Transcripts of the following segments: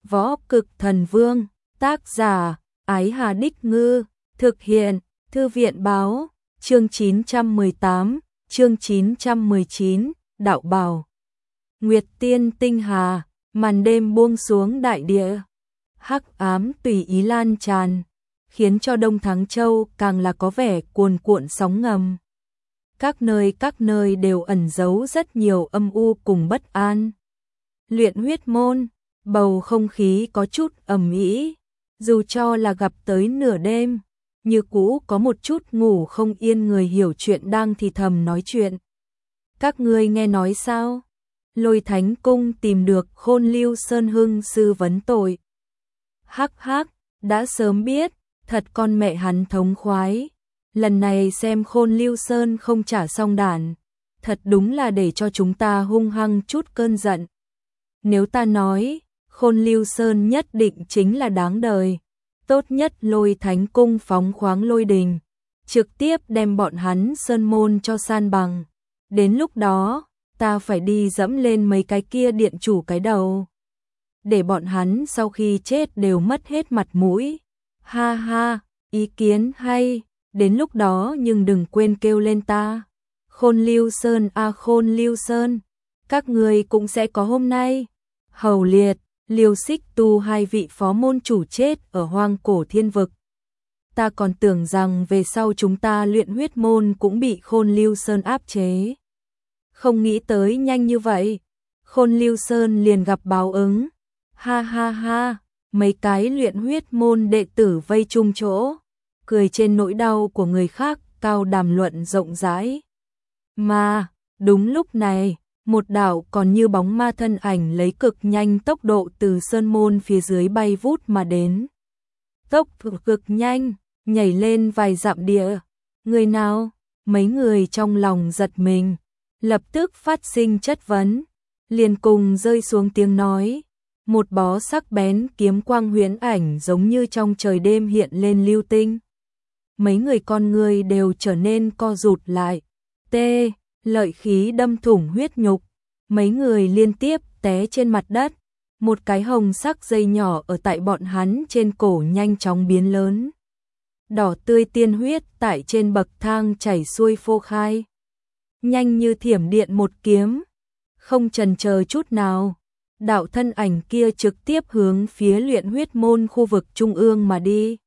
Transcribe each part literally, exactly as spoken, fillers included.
Võ Cực Thần Vương, tác giả, Ái Hà Đích Ngư, thực hiện, Thư viện Báo, chương chín trăm mười tám, chương chín trăm mười chín, Đạo Bào. Nguyệt Tiên tinh hà, màn đêm buông xuống đại địa. Hắc ám tùy ý lan tràn, khiến cho Đông Thắng Châu càng là có vẻ cuồn cuộn sóng ngầm. Các nơi các nơi đều ẩn giấu rất nhiều âm u cùng bất an. Luyện huyết môn, bầu không khí có chút ầm ĩ, dù cho là gặp tới nửa đêm, như cũ có một chút ngủ không yên người hiểu chuyện đang thì thầm nói chuyện. Các ngươi nghe nói sao? Lôi Thánh Cung tìm được Khôn Lưu Sơn Hưng sư vấn tội. Hắc hắc, đã sớm biết, thật con mẹ hắn thống khoái. Lần này xem Khôn Lưu Sơn không trả xong đàn, thật đúng là để cho chúng ta hung hăng chút cơn giận. Nếu ta nói, Khôn Lưu Sơn nhất định chính là đáng đời, tốt nhất Lôi Thánh Cung phóng khoáng lôi đình, trực tiếp đem bọn hắn sơn môn cho san bằng. Đến lúc đó, ta phải đi dẫm lên mấy cái kia điện chủ cái đầu, để bọn hắn sau khi chết đều mất hết mặt mũi. Ha ha, ý kiến hay, đến lúc đó nhưng đừng quên kêu lên ta. Khôn Lưu Sơn a à, Khôn Lưu Sơn, các người cũng sẽ có hôm nay. Hầu Liệt, Liêu Xích Tu hai vị phó môn chủ chết ở Hoang Cổ Thiên Vực. Ta còn tưởng rằng về sau chúng ta luyện huyết môn cũng bị Khôn Lưu Sơn áp chế. Không nghĩ tới nhanh như vậy, Khôn Lưu Sơn liền gặp báo ứng. Ha ha ha, mấy cái luyện huyết môn đệ tử vây chung chỗ, cười trên nỗi đau của người khác, cao đàm luận rộng rãi. Mà, đúng lúc này, một đạo còn như bóng ma thân ảnh lấy cực nhanh tốc độ từ sơn môn phía dưới bay vút mà đến. Tốc cực nhanh, nhảy lên vài dặm địa. Người nào? Mấy người trong lòng giật mình, lập tức phát sinh chất vấn, liền cùng rơi xuống tiếng nói. Một bó sắc bén kiếm quang huyễn ảnh giống như trong trời đêm hiện lên lưu tinh. Mấy người con người đều trở nên co rụt lại. Tê, lợi khí đâm thủng huyết nhục. Mấy người liên tiếp té trên mặt đất. Một cái hồng sắc dây nhỏ ở tại bọn hắn trên cổ nhanh chóng biến lớn. Đỏ tươi tiên huyết tại trên bậc thang chảy xuôi phô khai. Nhanh như thiểm điện một kiếm. Không chần chờ chút nào, đạo thân ảnh kia trực tiếp hướng phía luyện huyết môn khu vực trung ương mà đi.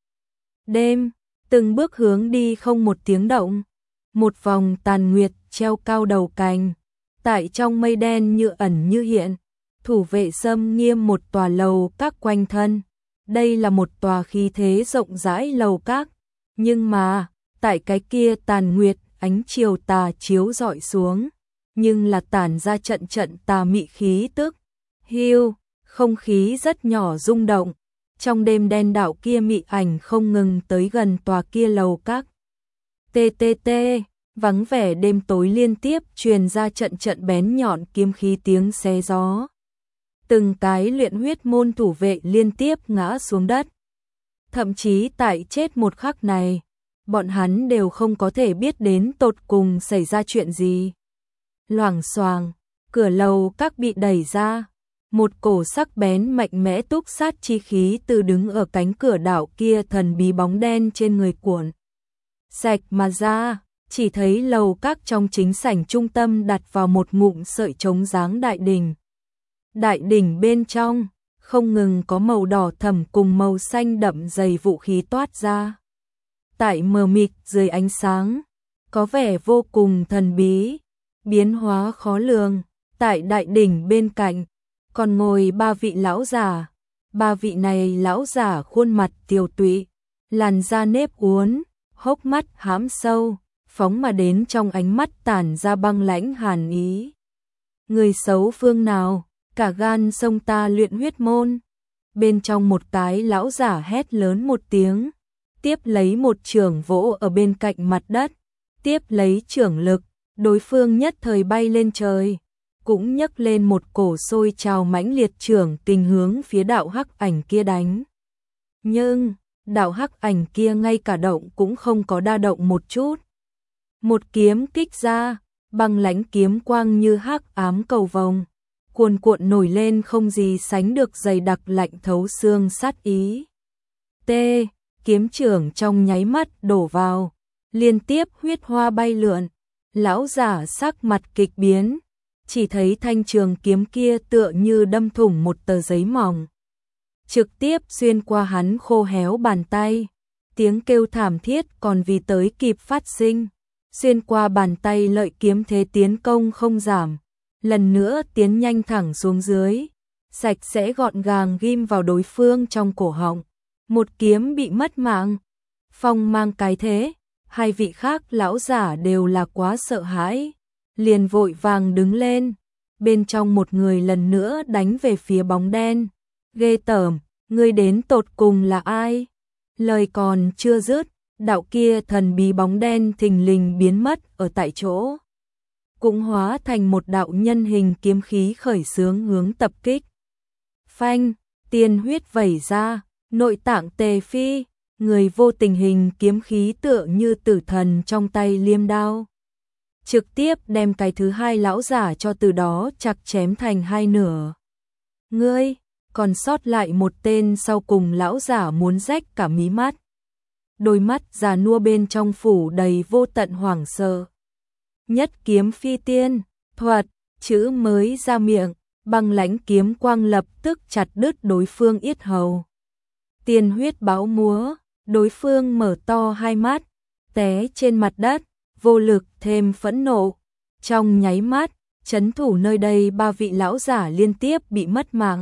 Đêm, từng bước hướng đi không một tiếng động. Một vòng tàn nguyệt treo cao đầu cành, tại trong mây đen như ẩn như hiện. Thủ vệ xâm nghiêm một tòa lầu các quanh thân. Đây là một tòa khí thế rộng rãi lầu các, nhưng mà tại cái kia tàn nguyệt ánh chiều tà chiếu rọi xuống, nhưng là tản ra trận trận tà mị khí tức. Hiu, không khí rất nhỏ rung động, trong đêm đen đạo kia mị ảnh không ngừng tới gần tòa kia lầu các. Tê tê tê, vắng vẻ đêm tối liên tiếp truyền ra trận trận bén nhọn kiếm khí tiếng xé gió. Từng cái luyện huyết môn thủ vệ liên tiếp ngã xuống đất. Thậm chí tại chết một khắc này, bọn hắn đều không có thể biết đến tột cùng xảy ra chuyện gì. Loảng xoàng, cửa lầu các bị đẩy ra. Một cổ sắc bén mạnh mẽ túc sát chi khí từ đứng ở cánh cửa đảo kia thần bí bóng đen trên người cuộn sạch mà ra, chỉ thấy lầu các trong chính sảnh trung tâm đặt vào một ngụm sợi trống dáng đại đỉnh. Đại đỉnh bên trong, không ngừng có màu đỏ thẫm cùng màu xanh đậm dày vũ khí toát ra. Tại mờ mịt dưới ánh sáng, có vẻ vô cùng thần bí, biến hóa khó lường. Tại đại đỉnh bên cạnh, còn ngồi ba vị lão giả. Ba vị này lão giả khuôn mặt tiều tụy, làn da nếp uốn, hốc mắt hãm sâu, phóng mà đến trong ánh mắt tản ra băng lãnh hàn ý. Người xấu phương nào, cả gan xông ta luyện huyết môn. Bên trong một cái lão giả hét lớn một tiếng, tiếp lấy một chưởng vỗ ở bên cạnh mặt đất, tiếp lấy chưởng lực, đối phương nhất thời bay lên trời, cũng nhấc lên một cổ sôi trào mãnh liệt chưởng kình hướng phía đạo hắc ảnh kia đánh. Nhưng, đạo hắc ảnh kia ngay cả động cũng không có đa động một chút. Một kiếm kích ra, băng lãnh kiếm quang như hắc ám cầu vồng, cuồn cuộn nổi lên không gì sánh được dày đặc lạnh thấu xương sát ý. T, kiếm trưởng trong nháy mắt đổ vào, liên tiếp huyết hoa bay lượn, lão giả sắc mặt kịch biến, chỉ thấy thanh trường kiếm kia tựa như đâm thủng một tờ giấy mỏng, trực tiếp xuyên qua hắn khô héo bàn tay, tiếng kêu thảm thiết còn vì tới kịp phát sinh, xuyên qua bàn tay lợi kiếm thế tiến công không giảm, lần nữa tiến nhanh thẳng xuống dưới, sạch sẽ gọn gàng ghim vào đối phương trong cổ họng, một kiếm bị mất mạng. Phong mang cái thế, hai vị khác lão giả đều là quá sợ hãi, liền vội vàng đứng lên, bên trong một người lần nữa đánh về phía bóng đen. Ghê tởm, ngươi đến tột cùng là ai? Lời còn chưa dứt, đạo kia thần bí bóng đen thình lình biến mất ở tại chỗ, cũng hóa thành một đạo nhân hình kiếm khí khởi xướng hướng tập kích. Phanh, tiên huyết vẩy ra, nội tạng tề phi, người vô tình hình kiếm khí tựa như tử thần trong tay liêm đao, trực tiếp đem cái thứ hai lão giả cho từ đó chặt chém thành hai nửa. Ngươi, còn sót lại một tên sau cùng lão giả muốn rách cả mí mắt. Đôi mắt già nua bên trong phủ đầy vô tận hoảng sợ. Nhất kiếm phi tiên, thuật, chữ mới ra miệng, băng lãnh kiếm quang lập tức chặt đứt đối phương yết hầu. Tiên huyết bão múa, đối phương mở to hai mắt, té trên mặt đất, vô lực thêm phẫn nộ. Trong nháy mắt, trấn thủ nơi đây ba vị lão giả liên tiếp bị mất mạng.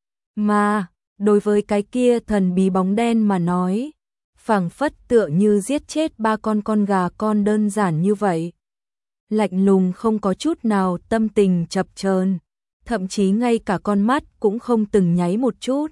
Mà, đối với cái kia thần bí bóng đen mà nói, phảng phất tựa như giết chết ba con con gà con đơn giản như vậy. Lạnh lùng không có chút nào tâm tình chập chờn, thậm chí ngay cả con mắt cũng không từng nháy một chút.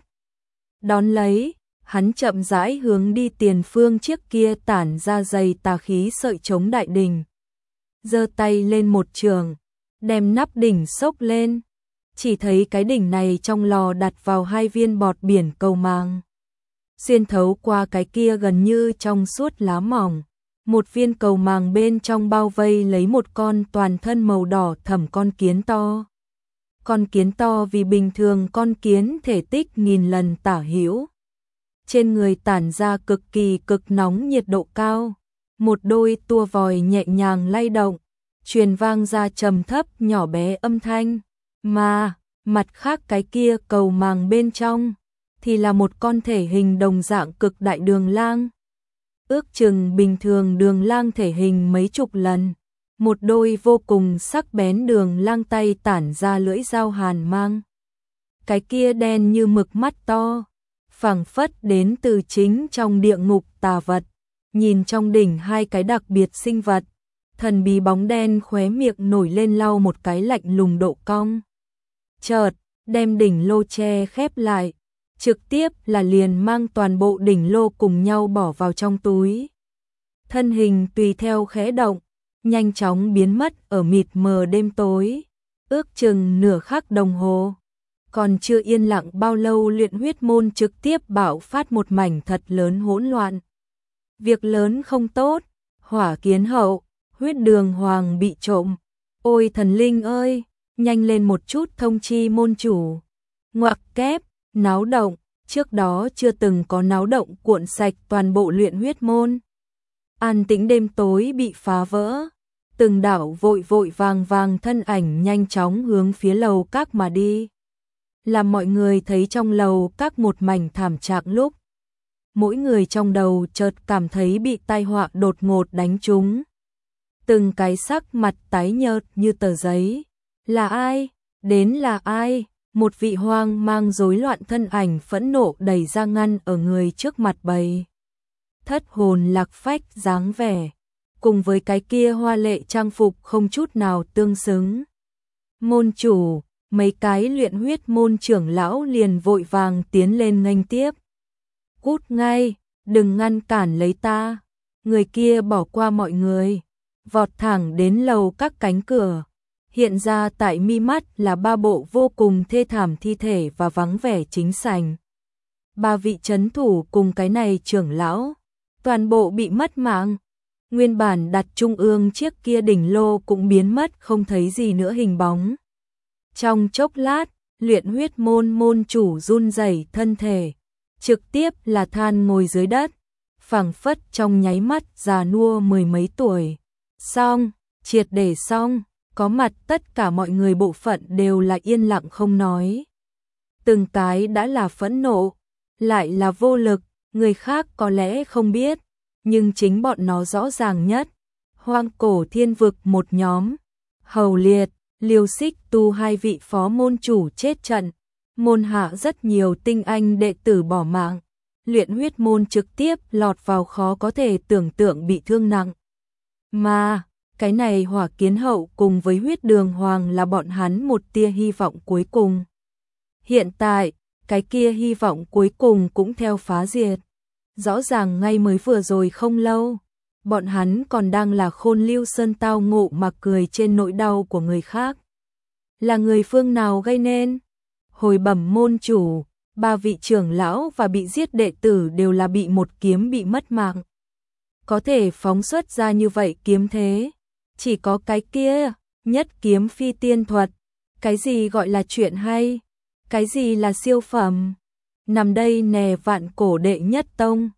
Đón lấy, hắn chậm rãi hướng đi tiền phương chiếc kia tản ra dày tà khí sợi chống đại đỉnh. Giơ tay lên một trường, đem nắp đỉnh xốc lên, chỉ thấy cái đỉnh này trong lò đặt vào hai viên bọt biển cầu màng. Xuyên thấu qua cái kia gần như trong suốt lá mỏng, một viên cầu màng bên trong bao vây lấy một con toàn thân màu đỏ thẫm con kiến to. Con kiến to vì bình thường con kiến thể tích nghìn lần tả hữu. Trên người tản ra cực kỳ cực nóng nhiệt độ cao, một đôi tua vòi nhẹ nhàng lay động, truyền vang ra trầm thấp nhỏ bé âm thanh, mà mặt khác cái kia cầu màng bên trong thì là một con thể hình đồng dạng cực đại đường lang. Ước chừng bình thường đường lang thể hình mấy chục lần, một đôi vô cùng sắc bén đường lang tay tản ra lưỡi dao hàn mang. Cái kia đen như mực mắt to, phảng phất đến từ chính trong địa ngục tà vật, nhìn trong đỉnh hai cái đặc biệt sinh vật, thần bí bóng đen khóe miệng nổi lên lau một cái lạnh lùng độ cong. Chợt, đem đỉnh lô che khép lại, trực tiếp là liền mang toàn bộ đỉnh lô cùng nhau bỏ vào trong túi. Thân hình tùy theo khẽ động, nhanh chóng biến mất ở mịt mờ đêm tối, ước chừng nửa khắc đồng hồ. Còn chưa yên lặng bao lâu luyện huyết môn trực tiếp bạo phát một mảnh thật lớn hỗn loạn. Việc lớn không tốt, hỏa kiến hậu, huyết đường hoàng bị trộm. Ôi thần linh ơi, nhanh lên một chút thông chi môn chủ. Ngoặc kép, náo động, trước đó chưa từng có náo động cuộn sạch toàn bộ luyện huyết môn. An tĩnh đêm tối bị phá vỡ, từng đạo vội vội vàng vàng thân ảnh nhanh chóng hướng phía lầu các mà đi. Làm mọi người thấy trong lầu các một mảnh thảm trạng lúc, mỗi người trong đầu chợt cảm thấy bị tai họa đột ngột đánh trúng. Từng cái sắc mặt tái nhợt như tờ giấy. Là ai? Đến là ai? Một vị hoang mang rối loạn thân ảnh phẫn nộ đẩy ra ngăn ở người trước mặt bầy. Thất hồn lạc phách dáng vẻ, cùng với cái kia hoa lệ trang phục không chút nào tương xứng. Môn chủ, mấy cái luyện huyết môn trưởng lão liền vội vàng tiến lên nghênh tiếp. Cút ngay, đừng ngăn cản lấy ta. Người kia bỏ qua mọi người, vọt thẳng đến lầu các cánh cửa. Hiện ra tại mi mắt là ba bộ vô cùng thê thảm thi thể và vắng vẻ chính sảnh. Ba vị trấn thủ cùng cái này trưởng lão, toàn bộ bị mất mạng. Nguyên bản đặt trung ương chiếc kia đỉnh lô cũng biến mất không thấy gì nữa hình bóng. Trong chốc lát, luyện huyết môn môn chủ run rẩy thân thể, trực tiếp là than ngồi dưới đất, phảng phất trong nháy mắt già nua mười mấy tuổi. Xong, triệt để xong, có mặt tất cả mọi người bộ phận đều là yên lặng không nói. Từng cái đã là phẫn nộ, lại là vô lực, người khác có lẽ không biết, nhưng chính bọn nó rõ ràng nhất. Hoang cổ thiên vực một nhóm, Hầu Liệt, Liêu Xích Tu hai vị phó môn chủ chết trận, môn hạ rất nhiều tinh anh đệ tử bỏ mạng, luyện huyết môn trực tiếp lọt vào khó có thể tưởng tượng bị thương nặng. Mà, cái này Hỏa Kiến Hậu cùng với huyết đường hoàng là bọn hắn một tia hy vọng cuối cùng. Hiện tại, cái kia hy vọng cuối cùng cũng theo phá diệt. Rõ ràng ngay mới vừa rồi không lâu, bọn hắn còn đang là Khôn Lưu Sơn tao ngộ mà cười trên nỗi đau của người khác. Là người phương nào gây nên? Hồi bẩm môn chủ, ba vị trưởng lão và bị giết đệ tử đều là bị một kiếm bị mất mạng. Có thể phóng xuất ra như vậy kiếm thế, chỉ có cái kia, nhất kiếm phi tiên thuật. Cái gì gọi là chuyện hay? Cái gì là siêu phẩm? Nằm đây nè vạn cổ đệ nhất tông.